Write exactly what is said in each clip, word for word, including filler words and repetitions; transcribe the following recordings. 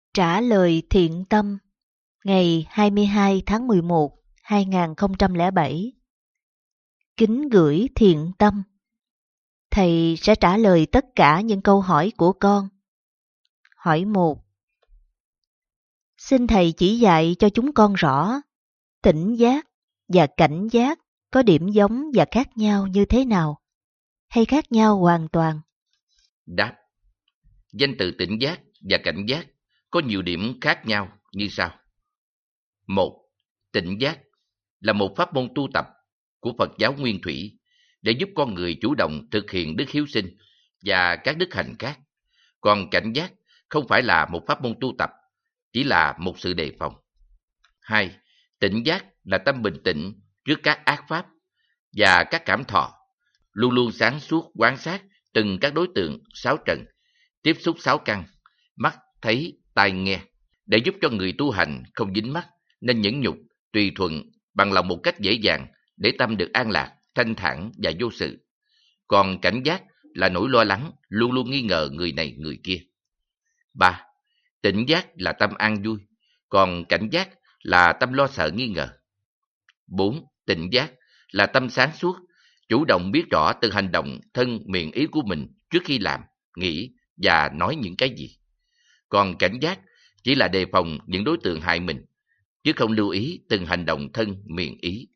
Trả lời thiện tâm, ngày hai mươi hai tháng mười một, hai nghìn không trăm lẻ bảy. Kính gửi thiện tâm. Thầy sẽ trả lời tất cả những câu hỏi của con. Hỏi một. Xin thầy chỉ dạy cho chúng con rõ, tỉnh giác và cảnh giác có điểm giống và khác nhau như thế nào, hay khác nhau hoàn toàn? Đáp. Danh từ tỉnh giác và cảnh giác có nhiều điểm khác nhau như sau. Một. Tỉnh giác là một pháp môn tu tập của Phật giáo Nguyên Thủy để giúp con người chủ động thực hiện đức hiếu sinh và các đức hành khác. Còn cảnh giác không phải là một pháp môn tu tập, chỉ là một sự đề phòng. Hai. Tỉnh giác là tâm bình tĩnh trước các ác pháp và các cảm thọ, luôn luôn sáng suốt quan sát từng các đối tượng sáu trần, tiếp xúc sáu căn, mắt, thấy, tai, nghe, để giúp cho người tu hành không dính mắc, nên nhẫn nhục, tùy thuận bằng lòng một cách dễ dàng để tâm được an lạc, thanh thản và vô sự. Còn cảnh giác là nỗi lo lắng, luôn luôn nghi ngờ người này người kia. Ba. Tỉnh giác là tâm an vui, còn cảnh giác là tâm lo sợ nghi ngờ. Bốn. Tỉnh giác là tâm sáng suốt, chủ động biết rõ từng hành động, thân, miệng, ý của mình trước khi làm, nghĩ và nói những cái gì. Còn cảnh giác chỉ là đề phòng những đối tượng hại mình, chứ không lưu ý từng hành động thân, miệng, ý.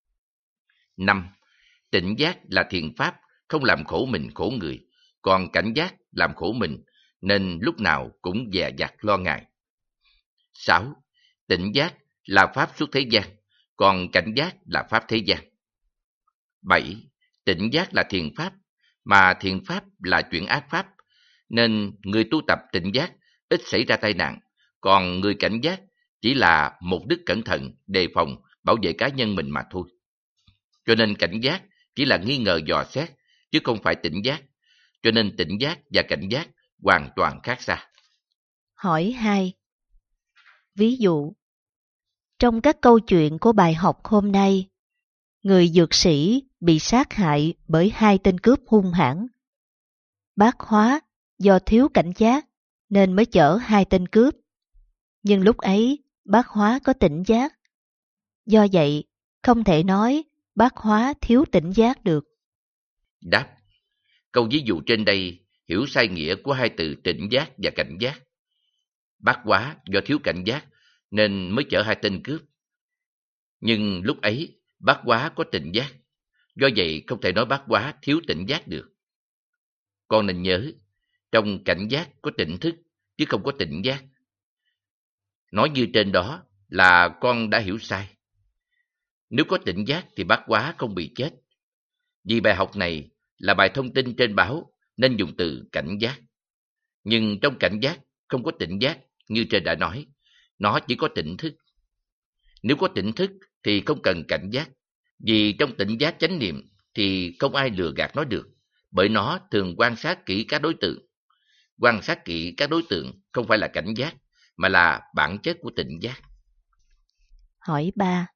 Năm. Tỉnh giác là thiện pháp, không làm khổ mình khổ người, còn cảnh giác làm khổ mình, nên lúc nào cũng dè dặt lo ngại. Sáu. Tỉnh giác là pháp xuất thế gian, còn cảnh giác là pháp thế gian. Bảy. Tỉnh giác là thiện pháp, mà thiện pháp là chuyển ác pháp, nên người tu tập tỉnh giác ít xảy ra tai nạn, còn người cảnh giác chỉ là một đức cẩn thận, đề phòng, bảo vệ cá nhân mình mà thôi. Cho nên cảnh giác chỉ là nghi ngờ dò xét, chứ không phải tỉnh giác. Cho nên tỉnh giác và cảnh giác hoàn toàn khác xa. Hỏi hai. Ví dụ, trong các câu chuyện của bài học hôm nay, người dược sĩ bị sát hại bởi hai tên cướp hung hãn. Bác Hóa do thiếu cảnh giác nên mới chở hai tên cướp. Nhưng lúc ấy Bác Hóa có tỉnh giác. Do vậy, không thể nói Bác Hóa thiếu tỉnh giác được. Đáp. Câu ví dụ trên đây hiểu sai nghĩa của hai từ tỉnh giác và cảnh giác. Bác Hóa do thiếu cảnh giác nên mới chở hai tên cướp. Nhưng lúc ấy Bác Hóa có tỉnh giác. Do vậy không thể nói Bác Hóa thiếu tỉnh giác được. Con nên nhớ, trong cảnh giác có tỉnh thức, chứ không có tỉnh giác. Nói như trên đó là con đã hiểu sai. Nếu có tỉnh giác thì Bác Hóa không bị chết. Vì bài học này là bài thông tin trên báo nên dùng từ cảnh giác. Nhưng trong cảnh giác không có tỉnh giác như trên đã nói, nó chỉ có tỉnh thức. Nếu có tỉnh thức thì không cần cảnh giác, vì trong tỉnh giác chánh niệm thì không ai lừa gạt nó được, bởi nó thường quan sát kỹ các đối tượng. Quan sát kỹ các đối tượng không phải là cảnh giác, mà là bản chất của tỉnh giác. Hỏi ba.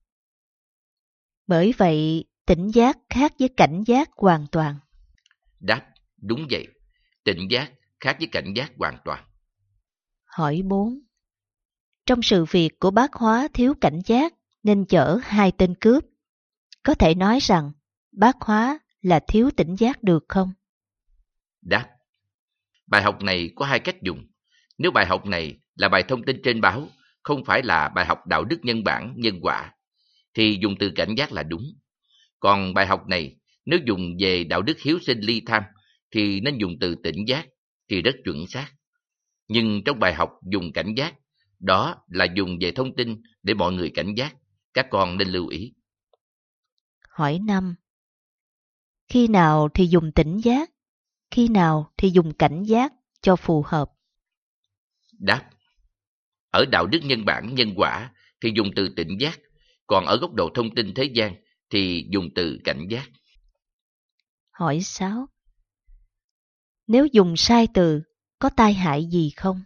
Bởi vậy, tỉnh giác khác với cảnh giác hoàn toàn. Đáp. Đúng vậy, tỉnh giác khác với cảnh giác hoàn toàn. Hỏi bốn. Trong sự việc của Bác Hóa thiếu cảnh giác nên chở hai tên cướp, có thể nói rằng Bác Hóa là thiếu tỉnh giác được không? Đáp. Bài học này có hai cách dùng. Nếu bài học này là bài thông tin trên báo, không phải là bài học đạo đức nhân bản, nhân quả, thì dùng từ cảnh giác là đúng. Còn bài học này, nếu dùng về đạo đức hiếu sinh ly tham, thì nên dùng từ tỉnh giác, thì rất chuẩn xác. Nhưng trong bài học dùng cảnh giác, đó là dùng về thông tin để mọi người cảnh giác. Các con nên lưu ý. Hỏi năm. Khi nào thì dùng tỉnh giác, khi nào thì dùng cảnh giác cho phù hợp? Đáp. Ở đạo đức nhân bản, nhân quả thì dùng từ tỉnh giác, còn ở góc độ thông tin thế gian thì dùng từ cảnh giác. Hỏi sáu. Nếu dùng sai từ, có tai hại gì không?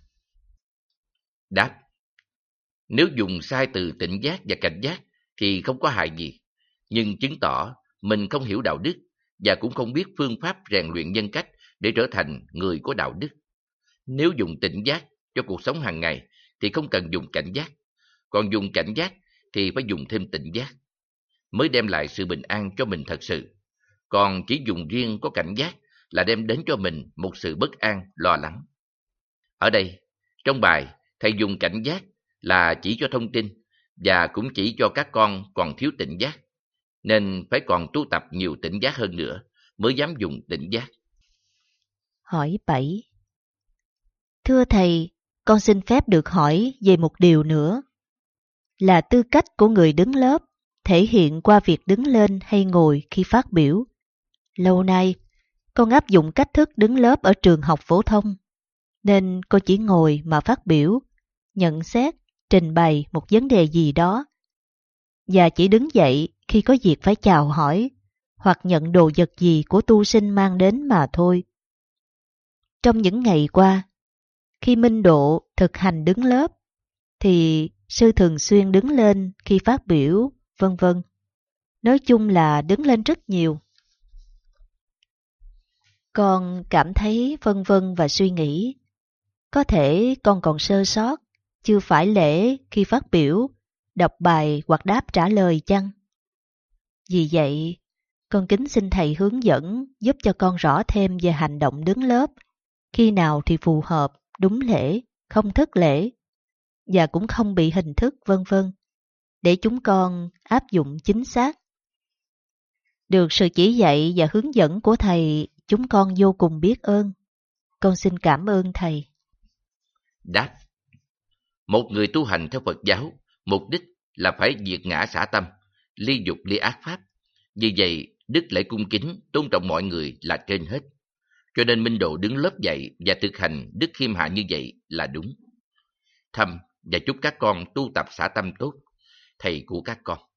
Đáp. Nếu dùng sai từ tỉnh giác và cảnh giác thì không có hại gì, nhưng chứng tỏ mình không hiểu đạo đức và cũng không biết phương pháp rèn luyện nhân cách để trở thành người có đạo đức. Nếu dùng tỉnh giác cho cuộc sống hàng ngày thì không cần dùng cảnh giác, còn dùng cảnh giác thì phải dùng thêm tỉnh giác, mới đem lại sự bình an cho mình thật sự. Còn chỉ dùng riêng có cảnh giác là đem đến cho mình một sự bất an, lo lắng. Ở đây, trong bài, thầy dùng cảnh giác là chỉ cho thông tin và cũng chỉ cho các con còn thiếu tỉnh giác, nên phải còn tu tập nhiều tỉnh giác hơn nữa mới dám dùng tỉnh giác. Hỏi bảy. Thưa thầy, con xin phép được hỏi về một điều nữa. Là tư cách của người đứng lớp thể hiện qua việc đứng lên hay ngồi khi phát biểu. Lâu nay, con áp dụng cách thức đứng lớp ở trường học phổ thông, nên con chỉ ngồi mà phát biểu, nhận xét, trình bày một vấn đề gì đó, và chỉ đứng dậy khi có việc phải chào hỏi hoặc nhận đồ vật gì của tu sinh mang đến mà thôi. Trong những ngày qua, khi Minh Độ thực hành đứng lớp, thì sư thường xuyên đứng lên khi phát biểu, vân vân. Nói chung là đứng lên rất nhiều. Con cảm thấy vân vân và suy nghĩ. Có thể con còn sơ sót, chưa phải lễ khi phát biểu, đọc bài hoặc đáp trả lời chăng? Vì vậy, con kính xin thầy hướng dẫn giúp cho con rõ thêm về hành động đứng lớp, khi nào thì phù hợp, đúng lễ, không thất lễ, và cũng không bị hình thức vân vân, để chúng con áp dụng chính xác. Được sự chỉ dạy và hướng dẫn của thầy, chúng con vô cùng biết ơn. Con xin cảm ơn thầy. Đáp. Một người tu hành theo Phật giáo, mục đích là phải diệt ngã xả tâm, ly dục ly ác pháp. Vì vậy, đức lễ cung kính, tôn trọng mọi người là trên hết. Cho nên Minh Độ đứng lớp dạy và thực hành đức khiêm hạ như vậy là đúng. Thầm và chúc các con tu tập xả tâm tốt, thầy của các con.